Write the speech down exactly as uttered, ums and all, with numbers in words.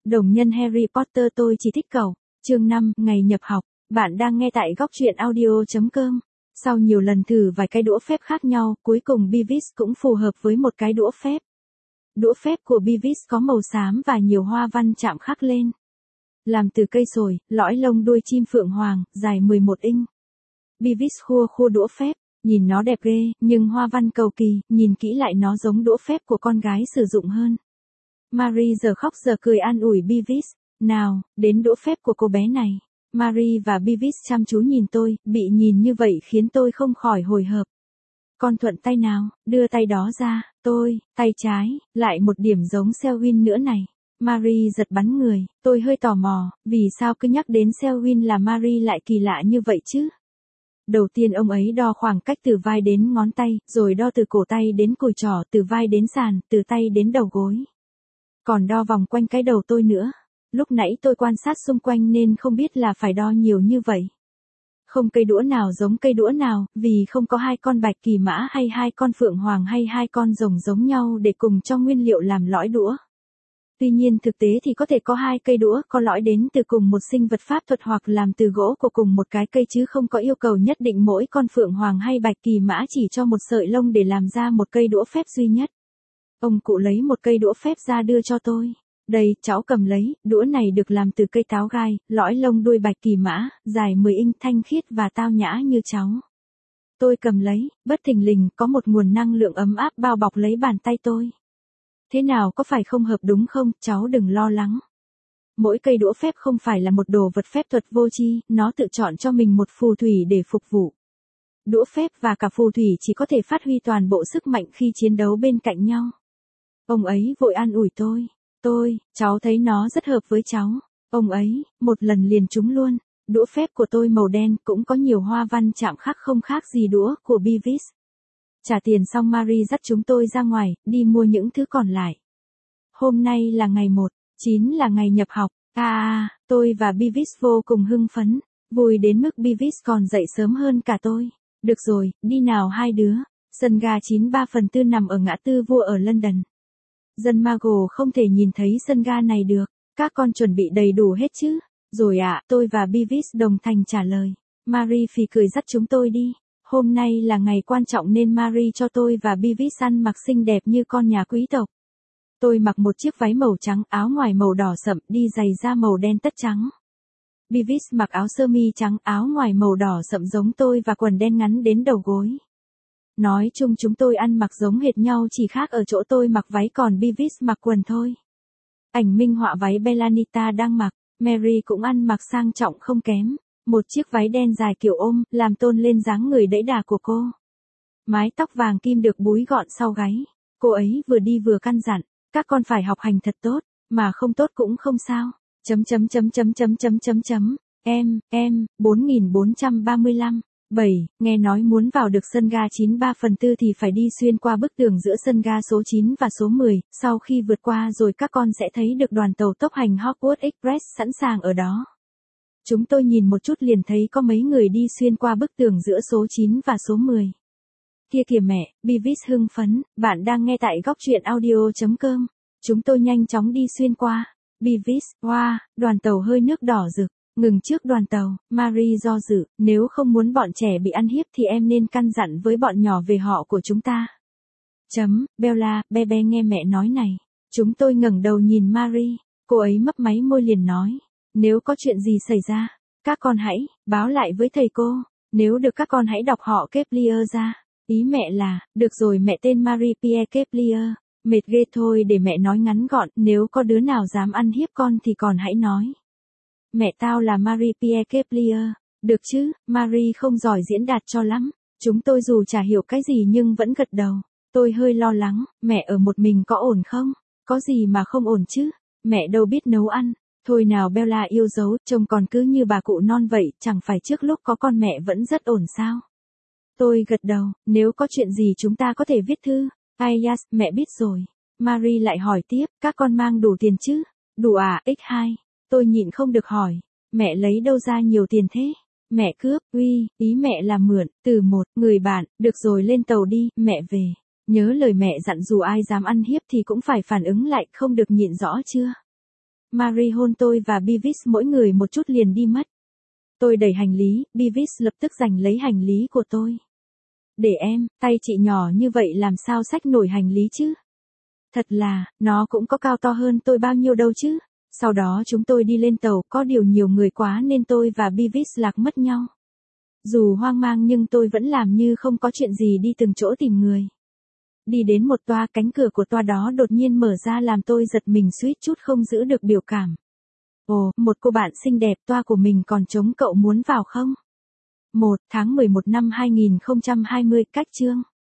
Đồng nhân Harry Potter tôi chỉ thích cậu. Chương năm, ngày nhập học. Bạn đang nghe tại góc truyện audio chấm com. Sau nhiều lần thử vài cái đũa phép khác nhau, cuối cùng Beavis cũng phù hợp với một cái đũa phép. Đũa phép của Beavis có màu xám và nhiều hoa văn chạm khắc lên. Làm từ cây sồi, lõi lông đuôi chim phượng hoàng, dài mười một inch. Beavis khua khua đũa phép, nhìn nó đẹp ghê, nhưng hoa văn cầu kỳ, nhìn kỹ lại nó giống đũa phép của con gái sử dụng hơn. Marie giờ khóc giờ cười an ủi Beavis, nào, đến đũa phép của cô bé này. Marie và Beavis chăm chú nhìn tôi, bị nhìn như vậy khiến tôi không khỏi hồi hộp. Con thuận tay nào, đưa tay đó ra, tôi, tay trái, lại một điểm giống Selwyn nữa này. Marie giật bắn người, tôi hơi tò mò, vì sao cứ nhắc đến Selwyn là Marie lại kỳ lạ như vậy chứ? Đầu tiên ông ấy đo khoảng cách từ vai đến ngón tay, rồi đo từ cổ tay đến cùi trỏ, từ vai đến sàn, từ tay đến đầu gối. Còn đo vòng quanh cái đầu tôi nữa. Lúc nãy tôi quan sát xung quanh nên không biết là phải đo nhiều như vậy. Không cây đũa nào giống cây đũa nào, vì không có hai con bạch kỳ mã hay hai con phượng hoàng hay hai con rồng giống nhau để cùng cho nguyên liệu làm lõi đũa. Tuy nhiên thực tế thì có thể có hai cây đũa có lõi đến từ cùng một sinh vật pháp thuật hoặc làm từ gỗ của cùng một cái cây chứ không có yêu cầu nhất định mỗi con phượng hoàng hay bạch kỳ mã chỉ cho một sợi lông để làm ra một cây đũa phép duy nhất. Ông cụ lấy một cây đũa phép ra đưa cho tôi. Đây, cháu cầm lấy, đũa này được làm từ cây táo gai, lõi lông đuôi bạch kỳ mã, dài mười inch, thanh khiết và tao nhã như cháu. Tôi cầm lấy, bất thình lình có một nguồn năng lượng ấm áp bao bọc lấy bàn tay tôi. Thế nào, có phải không hợp đúng không, cháu đừng lo lắng. Mỗi cây đũa phép không phải là một đồ vật phép thuật vô tri, nó tự chọn cho mình một phù thủy để phục vụ. Đũa phép và cả phù thủy chỉ có thể phát huy toàn bộ sức mạnh khi chiến đấu bên cạnh nhau. Ông ấy vội an ủi tôi. Tôi, cháu thấy nó rất hợp với cháu. Ông ấy, một lần liền trúng luôn. Đũa phép của tôi màu đen cũng có nhiều hoa văn chạm khắc không khác gì đũa của Beavis. Trả tiền xong Marie dắt chúng tôi ra ngoài, đi mua những thứ còn lại. Hôm nay là ngày một, chín là ngày nhập học. À, à, tôi và Beavis vô cùng hưng phấn, vui đến mức Beavis còn dậy sớm hơn cả tôi. Được rồi, đi nào hai đứa. Sân ga chín ba phần tư nằm ở ngã tư vua ở London. Dân Mago không thể nhìn thấy sân ga này được. Các con chuẩn bị đầy đủ hết chứ? Rồi ạ, à, tôi và Beavis đồng thanh trả lời. Marie phì cười dắt chúng tôi đi. Hôm nay là ngày quan trọng nên Marie cho tôi và Beavis ăn mặc xinh đẹp như con nhà quý tộc. Tôi mặc một chiếc váy màu trắng, áo ngoài màu đỏ sậm, đi giày da màu đen tất trắng. Beavis mặc áo sơ mi trắng, áo ngoài màu đỏ sậm giống tôi và quần đen ngắn đến đầu gối. Nói chung chúng tôi ăn mặc giống hệt nhau, chỉ khác ở chỗ tôi mặc váy còn Beavis mặc quần thôi. Ảnh minh họa váy Bellanita đang mặc, Mary cũng ăn mặc sang trọng không kém. Một chiếc váy đen dài kiểu ôm, làm tôn lên dáng người đẫy đà của cô. Mái tóc vàng kim được búi gọn sau gáy. Cô ấy vừa đi vừa căn dặn, các con phải học hành thật tốt, mà không tốt cũng không sao. Chấm chấm chấm chấm chấm chấm chấm chấm. Em, em, bốn nghìn bốn trăm ba mươi lăm. bảy, nghe nói muốn vào được sân ga chín ba phần tư thì phải đi xuyên qua bức tường giữa sân ga số chín và số mười, sau khi vượt qua rồi các con sẽ thấy được đoàn tàu tốc hành Hogwarts Express sẵn sàng ở đó. Chúng tôi nhìn một chút liền thấy có mấy người đi xuyên qua bức tường giữa số chín và số mười. Kia kìa mẹ, Beavis hưng phấn, bạn đang nghe tại góc truyện audio chấm com. Chúng tôi nhanh chóng đi xuyên qua. Beavis, wow, đoàn tàu hơi nước đỏ rực. Ngừng trước đoàn tàu, Marie do dự, nếu không muốn bọn trẻ bị ăn hiếp thì em nên căn dặn với bọn nhỏ về họ của chúng ta. Chấm, Bella, bé bé nghe mẹ nói này. Chúng tôi ngẩng đầu nhìn Marie, cô ấy mấp máy môi liền nói. Nếu có chuyện gì xảy ra, các con hãy báo lại với thầy cô. Nếu được các con hãy đọc họ Kepler ra. Ý mẹ là, được rồi mẹ tên Marie Pierre Kepler. Mệt ghê thôi để mẹ nói ngắn gọn, nếu có đứa nào dám ăn hiếp con thì còn hãy nói. Mẹ tao là Marie Pierre Kepler. Được chứ, Marie không giỏi diễn đạt cho lắm. Chúng tôi dù chả hiểu cái gì nhưng vẫn gật đầu. Tôi hơi lo lắng, mẹ ở một mình có ổn không? Có gì mà không ổn chứ? Mẹ đâu biết nấu ăn. Thôi nào Bella yêu dấu, trông còn cứ như bà cụ non vậy, chẳng phải trước lúc có con mẹ vẫn rất ổn sao? Tôi gật đầu, nếu có chuyện gì chúng ta có thể viết thư. Ai yes, mẹ biết rồi. Marie lại hỏi tiếp, các con mang đủ tiền chứ? Đủ à, nhân hai. Tôi nhịn không được hỏi, mẹ lấy đâu ra nhiều tiền thế? Mẹ cướp, uy, ý mẹ là mượn, từ một người bạn, được rồi lên tàu đi, mẹ về. Nhớ lời mẹ dặn dù ai dám ăn hiếp thì cũng phải phản ứng lại, không được nhịn rõ chưa? Marie hôn tôi và Beavis mỗi người một chút liền đi mất. Tôi đẩy hành lý, Beavis lập tức giành lấy hành lý của tôi. Để em, tay chị nhỏ như vậy làm sao xách nổi hành lý chứ? Thật là, nó cũng có cao to hơn tôi bao nhiêu đâu chứ. Sau đó chúng tôi đi lên tàu, có điều nhiều người quá nên tôi và Beavis lạc mất nhau. Dù hoang mang nhưng tôi vẫn làm như không có chuyện gì đi từng chỗ tìm người. Đi đến một toa, cánh cửa của toa đó đột nhiên mở ra làm tôi giật mình suýt chút không giữ được biểu cảm. Ồ, một cô bạn xinh đẹp, toa của mình còn trống, cậu muốn vào không? một tháng mười một năm hai nghìn không trăm hai mươi, cách chương.